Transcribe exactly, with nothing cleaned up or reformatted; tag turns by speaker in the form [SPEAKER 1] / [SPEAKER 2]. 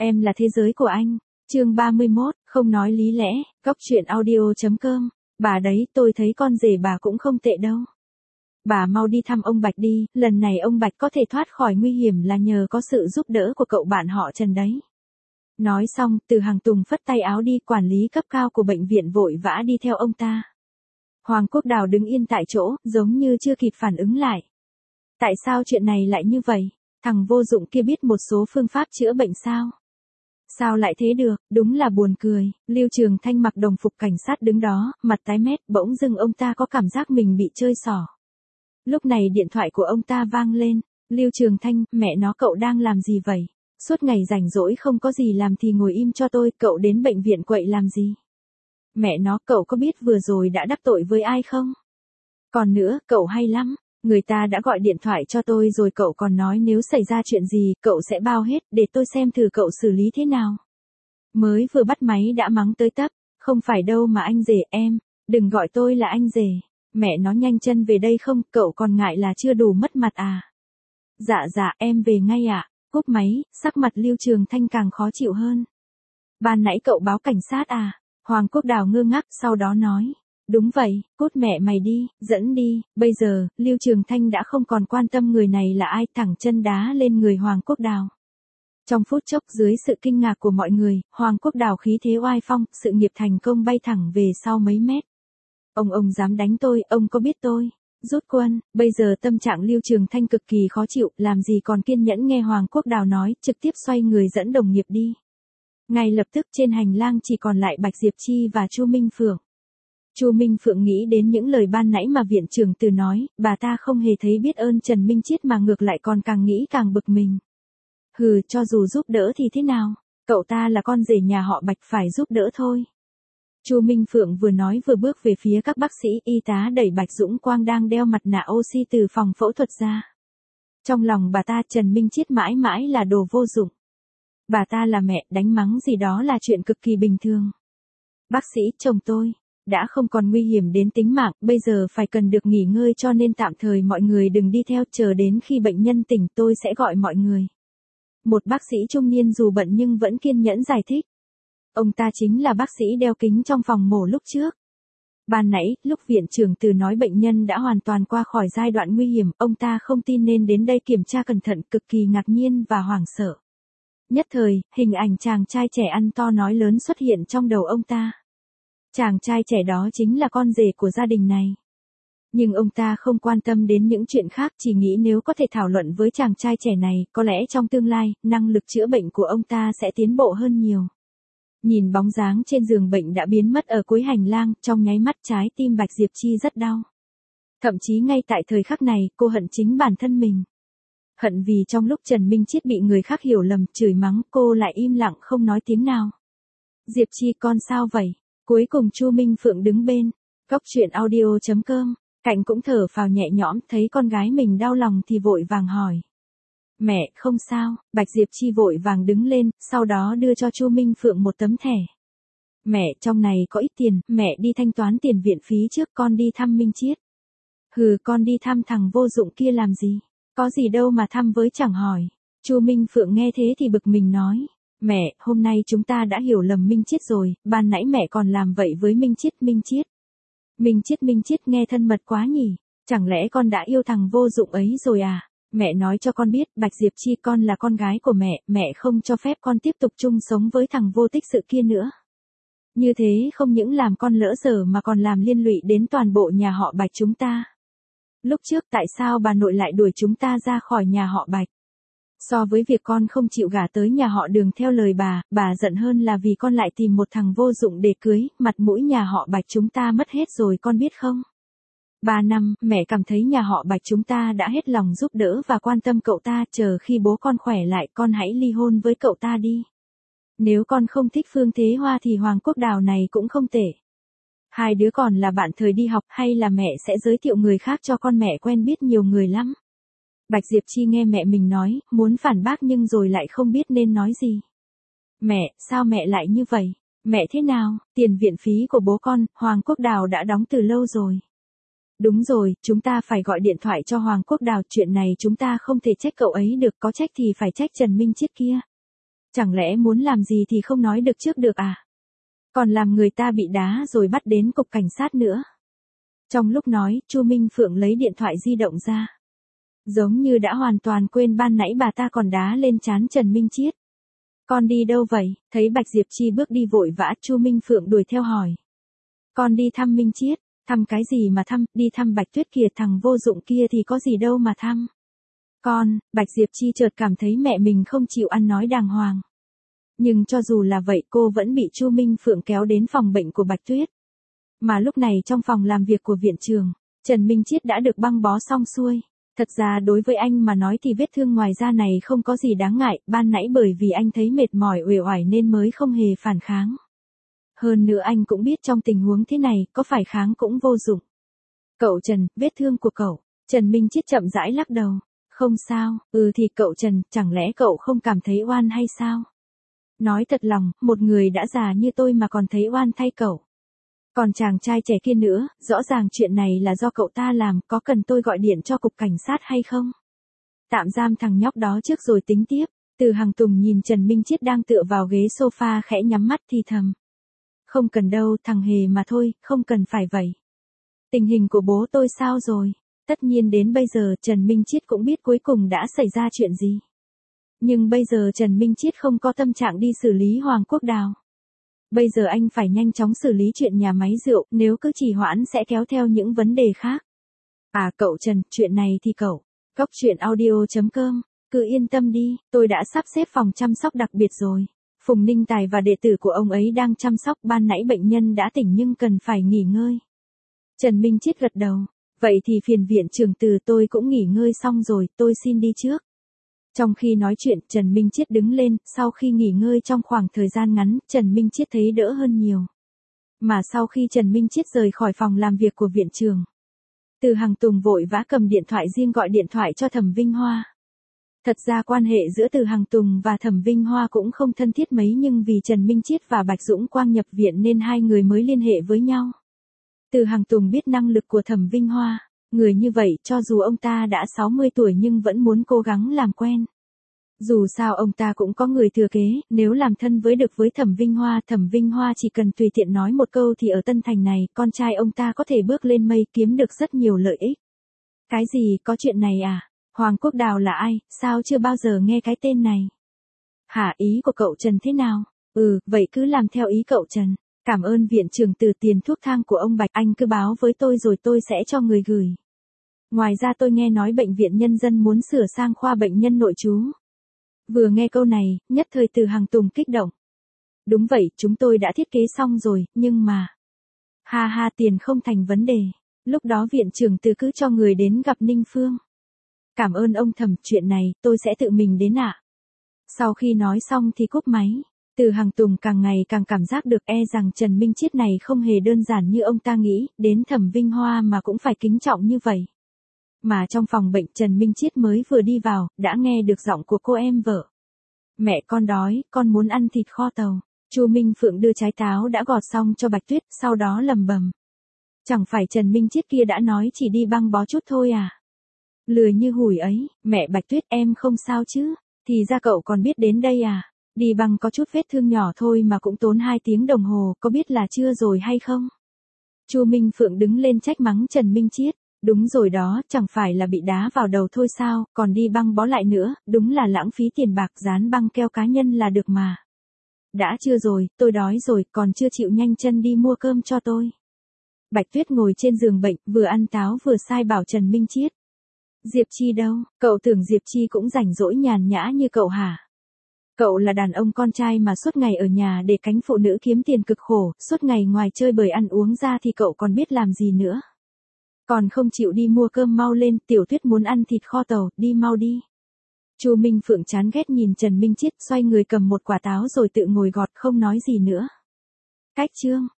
[SPEAKER 1] Em là thế giới của anh. Chương ba mươi mốt, không nói lý lẽ, góc chuyện audio chấm com. Bà đấy, tôi thấy con rể bà cũng không tệ đâu. Bà mau đi thăm ông Bạch đi, lần này ông Bạch có thể thoát khỏi nguy hiểm là nhờ có sự giúp đỡ của cậu bạn họ Trần đấy. Nói xong, Từ Hàng Tùng phất tay áo đi, quản lý cấp cao của bệnh viện vội vã đi theo ông ta. Hoàng Quốc Đào đứng yên tại chỗ, giống như chưa kịp phản ứng lại. Tại sao chuyện này lại như vậy? Thằng vô dụng kia biết một số phương pháp chữa bệnh sao? Sao lại thế được, đúng là buồn cười. Lưu Trường Thanh mặc đồng phục cảnh sát đứng đó, mặt tái mét, bỗng dưng ông ta có cảm giác mình bị chơi xỏ. Lúc này điện thoại của ông ta vang lên. Lưu Trường Thanh, mẹ nó cậu đang làm gì vậy? Suốt ngày rảnh rỗi không có gì làm thì ngồi im cho tôi, cậu đến bệnh viện quậy làm gì? Mẹ nó, cậu có biết vừa rồi đã đắc tội với ai không? Còn nữa, cậu hay lắm. Người ta đã gọi điện thoại cho tôi rồi, cậu còn nói nếu xảy ra chuyện gì, cậu sẽ bao hết, để tôi xem thử cậu xử lý thế nào. Mới vừa bắt máy đã mắng tới tấp, không phải đâu mà anh rể em, đừng gọi tôi là anh rể. Mẹ nó nhanh chân về đây không, cậu còn ngại là chưa đủ mất mặt à? Dạ dạ, em về ngay ạ. Cúp máy, sắc mặt Lưu Trường Thanh càng khó chịu hơn. Ban nãy cậu báo cảnh sát à? Hoàng Quốc Đào ngơ ngác, sau đó nói. Đúng vậy, cút mẹ mày đi, dẫn đi. Bây giờ, Lưu Trường Thanh đã không còn quan tâm người này là ai, thẳng chân đá lên người Hoàng Quốc Đào. Trong phút chốc, dưới sự kinh ngạc của mọi người, Hoàng Quốc Đào khí thế oai phong, sự nghiệp thành công bay thẳng về sau mấy mét. Ông ông dám đánh tôi, ông có biết tôi? Rút quân. Bây giờ tâm trạng Lưu Trường Thanh cực kỳ khó chịu, làm gì còn kiên nhẫn nghe Hoàng Quốc Đào nói, trực tiếp xoay người dẫn đồng nghiệp đi. Ngay lập tức trên hành lang chỉ còn lại Bạch Diệp Chi và Chu Minh Phượng. Chu Minh Phượng nghĩ đến những lời ban nãy mà viện trưởng Từ nói, bà ta không hề thấy biết ơn Trần Minh Chiết mà ngược lại còn càng nghĩ càng bực mình. Hừ, cho dù giúp đỡ thì thế nào, cậu ta là con rể nhà họ Bạch, phải giúp đỡ thôi. Chu Minh Phượng vừa nói vừa bước về phía các bác sĩ. Y tá đẩy Bạch Dũng Quang đang đeo mặt nạ oxy từ phòng phẫu thuật ra. Trong lòng bà ta, Trần Minh Chiết mãi mãi là đồ vô dụng. Bà ta là mẹ, đánh mắng gì đó là chuyện cực kỳ bình thường. Bác sĩ, chồng tôi đã không còn nguy hiểm đến tính mạng, bây giờ phải cần được nghỉ ngơi, cho nên tạm thời mọi người đừng đi theo, chờ đến khi bệnh nhân tỉnh tôi sẽ gọi mọi người. Một bác sĩ trung niên dù bận nhưng vẫn kiên nhẫn giải thích. Ông ta chính là bác sĩ đeo kính trong phòng mổ lúc trước. Ban nãy, lúc viện trưởng Từ nói bệnh nhân đã hoàn toàn qua khỏi giai đoạn nguy hiểm, ông ta không tin nên đến đây kiểm tra cẩn thận, cực kỳ ngạc nhiên và hoảng sợ. Nhất thời, hình ảnh chàng trai trẻ ăn to nói lớn xuất hiện trong đầu ông ta. Chàng trai trẻ đó chính là con rể của gia đình này. Nhưng ông ta không quan tâm đến những chuyện khác, chỉ nghĩ nếu có thể thảo luận với chàng trai trẻ này, có lẽ trong tương lai, năng lực chữa bệnh của ông ta sẽ tiến bộ hơn nhiều. Nhìn bóng dáng trên giường bệnh đã biến mất ở cuối hành lang, trong nháy mắt trái tim Bạch Diệp Chi rất đau. Thậm chí ngay tại thời khắc này, cô hận chính bản thân mình. Hận vì trong lúc Trần Minh Chiết bị người khác hiểu lầm, chửi mắng, cô lại im lặng không nói tiếng nào. Diệp Chi, con sao vậy? Cuối cùng Chu Minh Phượng đứng bên. Góc chuyện audio chấm com. Cạnh cũng thở phào nhẹ nhõm, thấy con gái mình đau lòng thì vội vàng hỏi. Mẹ, không sao. Bạch Diệp Chi vội vàng đứng lên, sau đó đưa cho Chu Minh Phượng một tấm thẻ. Mẹ, trong này có ít tiền, mẹ đi thanh toán tiền viện phí trước, con đi thăm Minh Chiết. Hừ, con đi thăm thằng vô dụng kia làm gì? Có gì đâu mà thăm với chẳng hỏi. Chu Minh Phượng nghe thế thì bực mình nói. Mẹ, hôm nay chúng ta đã hiểu lầm Minh Chiết rồi, ban nãy mẹ còn làm vậy với Minh Chiết. Minh Chiết. Minh Chiết Minh Chiết nghe thân mật quá nhỉ, chẳng lẽ con đã yêu thằng vô dụng ấy rồi à? Mẹ nói cho con biết, Bạch Diệp Chi, con là con gái của mẹ, mẹ không cho phép con tiếp tục chung sống với thằng vô tích sự kia nữa. Như thế không những làm con lỡ dở mà còn làm liên lụy đến toàn bộ nhà họ Bạch chúng ta. Lúc trước tại sao bà nội lại đuổi chúng ta ra khỏi nhà họ Bạch? So với việc con không chịu gả tới nhà họ Đường theo lời bà, bà giận hơn là vì con lại tìm một thằng vô dụng để cưới, mặt mũi nhà họ Bạch chúng ta mất hết rồi, con biết không? Ba năm, mẹ cảm thấy nhà họ Bạch chúng ta đã hết lòng giúp đỡ và quan tâm cậu ta, chờ khi bố con khỏe lại, con hãy ly hôn với cậu ta đi. Nếu con không thích Phương Thế Hoa thì Hoàng Quốc Đào này cũng không tệ. Hai đứa còn là bạn thời đi học, hay là mẹ sẽ giới thiệu người khác cho con, mẹ quen biết nhiều người lắm. Bạch Diệp Chi nghe mẹ mình nói, muốn phản bác nhưng rồi lại không biết nên nói gì. Mẹ, sao mẹ lại như vậy? Mẹ thế nào? Tiền viện phí của bố con, Hoàng Quốc Đào đã đóng từ lâu rồi. Đúng rồi, chúng ta phải gọi điện thoại cho Hoàng Quốc Đào, chuyện này chúng ta không thể trách cậu ấy được, có trách thì phải trách Trần Minh Chiết kia. Chẳng lẽ muốn làm gì thì không nói được trước được à? Còn làm người ta bị đá rồi bắt đến cục cảnh sát nữa. Trong lúc nói, Chu Minh Phượng lấy điện thoại di động ra. Giống như đã hoàn toàn quên ban nãy bà ta còn đá lên trán Trần Minh Chiết. Con đi đâu vậy? Thấy Bạch Diệp Chi bước đi vội vã, Chu Minh Phượng đuổi theo hỏi. Con đi thăm Minh Chiết. Thăm cái gì mà thăm, đi thăm Bạch Tuyết kìa, thằng vô dụng kia thì có gì đâu mà thăm. Con, Bạch Diệp Chi chợt cảm thấy mẹ mình không chịu ăn nói đàng hoàng. Nhưng cho dù là vậy cô vẫn bị Chu Minh Phượng kéo đến phòng bệnh của Bạch Tuyết. Mà lúc này trong phòng làm việc của viện trưởng, Trần Minh Chiết đã được băng bó xong xuôi. Thật ra đối với anh mà nói thì vết thương ngoài da này không có gì đáng ngại, ban nãy bởi vì anh thấy mệt mỏi uể oải nên mới không hề phản kháng. Hơn nữa anh cũng biết trong tình huống thế này, có phải kháng cũng vô dụng. Cậu Trần, vết thương của cậu. Trần Minh Chiết chậm rãi lắc đầu. Không sao, ừ thì cậu Trần, chẳng lẽ cậu không cảm thấy oan hay sao? Nói thật lòng, một người đã già như tôi mà còn thấy oan thay cậu. Còn chàng trai trẻ kia nữa, rõ ràng chuyện này là do cậu ta làm, có cần tôi gọi điện cho cục cảnh sát hay không? Tạm giam thằng nhóc đó trước rồi tính tiếp. Từ Hằng Tùng nhìn Trần Minh Chiết đang tựa vào ghế sofa khẽ nhắm mắt thì thầm. Không cần đâu, thằng Hề mà thôi, không cần phải vậy. Tình hình của bố tôi sao rồi? Tất nhiên đến bây giờ Trần Minh Chiết cũng biết cuối cùng đã xảy ra chuyện gì. Nhưng bây giờ Trần Minh Chiết không có tâm trạng đi xử lý Hoàng Quốc Đào. Bây giờ anh phải nhanh chóng xử lý chuyện nhà máy rượu, nếu cứ trì hoãn sẽ kéo theo những vấn đề khác. À cậu Trần, chuyện này thì cậu, Cóc Truyện Audio chấm com, cứ yên tâm đi, tôi đã sắp xếp phòng chăm sóc đặc biệt rồi. Phùng Ninh Tài và đệ tử của ông ấy đang chăm sóc, ban nãy bệnh nhân đã tỉnh nhưng cần phải nghỉ ngơi. Trần Minh Chiết gật đầu, vậy thì phiền viện trưởng Từ, tôi cũng nghỉ ngơi xong rồi, tôi xin đi trước. Trong khi nói chuyện, Trần Minh Chiết đứng lên, sau khi nghỉ ngơi trong khoảng thời gian ngắn, Trần Minh Chiết thấy đỡ hơn nhiều. Mà sau khi Trần Minh Chiết rời khỏi phòng làm việc của viện trưởng, Từ Hằng Tùng vội vã cầm điện thoại riêng gọi điện thoại cho Thẩm Vinh Hoa. Thật ra quan hệ giữa Từ Hằng Tùng và Thẩm Vinh Hoa cũng không thân thiết mấy, nhưng vì Trần Minh Chiết và Bạch Dũng Quang nhập viện nên hai người mới liên hệ với nhau. Từ Hằng Tùng biết năng lực của Thẩm Vinh Hoa, người như vậy cho dù ông ta đã sáu mươi tuổi nhưng vẫn muốn cố gắng làm quen. Dù sao ông ta cũng có người thừa kế, nếu làm thân với được với Thẩm Vinh Hoa, Thẩm Vinh Hoa chỉ cần tùy tiện nói một câu thì ở Tân Thành này, con trai ông ta có thể bước lên mây kiếm được rất nhiều lợi ích. Cái gì, có chuyện này à? Hoàng Quốc Đào là ai, sao chưa bao giờ nghe cái tên này? Hả, ý của cậu Trần thế nào? Ừ, vậy cứ làm theo ý cậu Trần. Cảm ơn viện trưởng Từ, tiền thuốc thang của ông Bạch anh cứ báo với tôi rồi tôi sẽ cho người gửi. Ngoài ra tôi nghe nói bệnh viện nhân dân muốn sửa sang khoa bệnh nhân nội trú. Vừa nghe câu này, nhất thời Từ Hằng Tùng kích động. Đúng vậy, chúng tôi đã thiết kế xong rồi, nhưng mà... Ha ha, tiền không thành vấn đề. Lúc đó viện trưởng Từ cứ cho người đến gặp Ninh Phương. Cảm ơn ông Thẩm, chuyện này, tôi sẽ tự mình đến ạ. Sau khi nói xong thì cúp máy. Từ Hằng Tùng càng ngày càng cảm giác được e rằng Trần Minh Chiết này không hề đơn giản như ông ta nghĩ, đến Thẩm Vinh Hoa mà cũng phải kính trọng như vậy. Mà trong phòng bệnh Trần Minh Chiết mới vừa đi vào, đã nghe được giọng của cô em vợ. Mẹ con đói, con muốn ăn thịt kho tàu. Chu Minh Phượng đưa trái táo đã gọt xong cho Bạch Tuyết, sau đó lầm bầm. Chẳng phải Trần Minh Chiết kia đã nói chỉ đi băng bó chút thôi à? Lười như hủi ấy, mẹ Bạch Tuyết em không sao chứ, thì ra cậu còn biết đến đây à? Đi băng có chút vết thương nhỏ thôi mà cũng tốn hai tiếng đồng hồ, có biết là chưa rồi hay không? Chu Minh Phượng đứng lên trách mắng Trần Minh Chiết. Đúng rồi đó, chẳng phải là bị đá vào đầu thôi sao, còn đi băng bó lại nữa, đúng là lãng phí tiền bạc, dán băng keo cá nhân là được mà. Đã chưa rồi, tôi đói rồi, còn chưa chịu nhanh chân đi mua cơm cho tôi. Bạch Tuyết ngồi trên giường bệnh, vừa ăn táo vừa sai bảo Trần Minh Chiết. Diệp Chi đâu, cậu tưởng Diệp Chi cũng rảnh rỗi nhàn nhã như cậu hả? Cậu là đàn ông con trai mà suốt ngày ở nhà để cánh phụ nữ kiếm tiền cực khổ, suốt ngày ngoài chơi bời ăn uống ra thì cậu còn biết làm gì nữa. Còn không chịu đi mua cơm, mau lên, Tiểu Tuyết muốn ăn thịt kho tàu, đi mau đi. Chu Minh Phượng chán ghét nhìn Trần Minh Chiết, xoay người cầm một quả táo rồi tự ngồi gọt không nói gì nữa. Cách chương